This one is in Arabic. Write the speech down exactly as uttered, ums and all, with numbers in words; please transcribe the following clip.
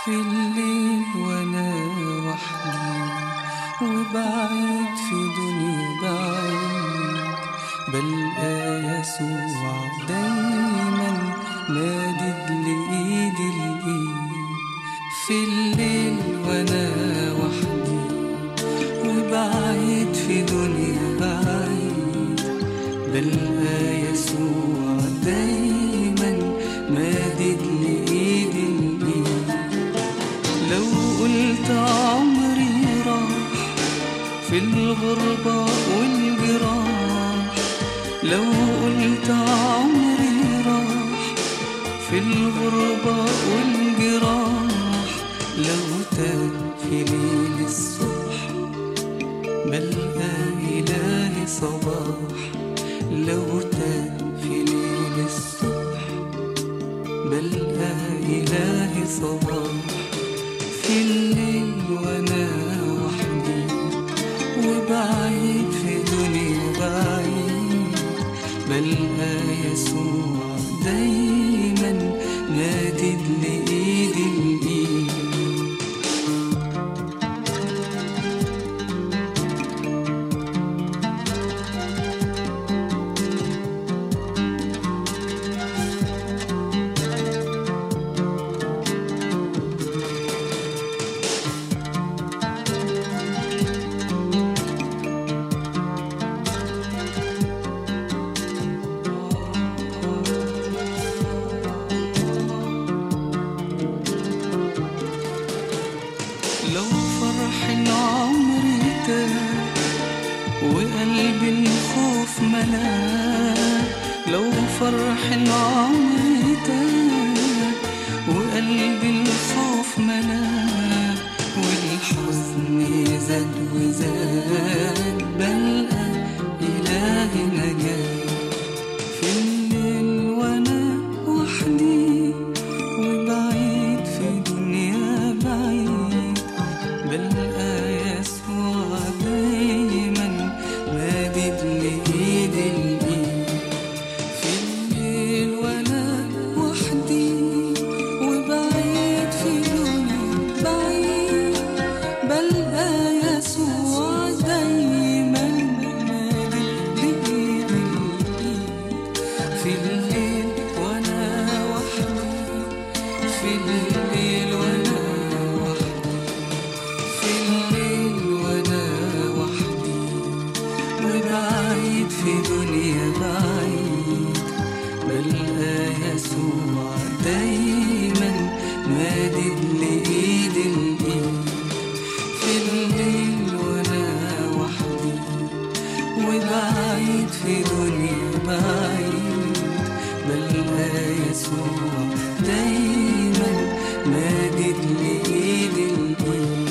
في الليل وانا وحدي وبعيد في دنيا بعيد، بلقى يسوع دايما مادد لإيدي الإيد. في الليل وانا وحدي وبعيد في دنيا بعيد، بلقى يسوع دايما مادد لإيدي الإيد. لو قلت عمري راح في الغربة والجراح، لو قلت عمري راح في الغربة والجراح، لو تاه في ليل الصبح بلقى إلهي صباح، لو تاه في ليل الصبح بلقى إلهي صباح. في الليل وانا وحدي وبعيد في دنيا بعيد، بلقى يسوع دايما مادد لإيدي الإيد. لو فرح العمر تاه وقلبي الخوف ملاه، لو فرح العمر تاه وقلبي الخوف ملاه، والحزن زاد وزاد بلقى إلهي نجاه. في الليل وانا وحدي وبعيد في دنيا بعيد، بلقى يسوع دايما مادد لإيدي الإيد. في الليل وانا وحدي وبعيد في دنيا بعيد، بلقى يسوع دايما مادد لإيدي الإيد. في الليل وانا وحدي، في الليل وانا وحدي، في الليل وانا وحدي وبعيد في دنيا بعيد، بلقى يسوع دايما مادد لإيدي الإيد. في الليل وانا وحدي وبعيد في دنيا بعيد، بلقى يسوع دايما مادد لإيدي الإيد.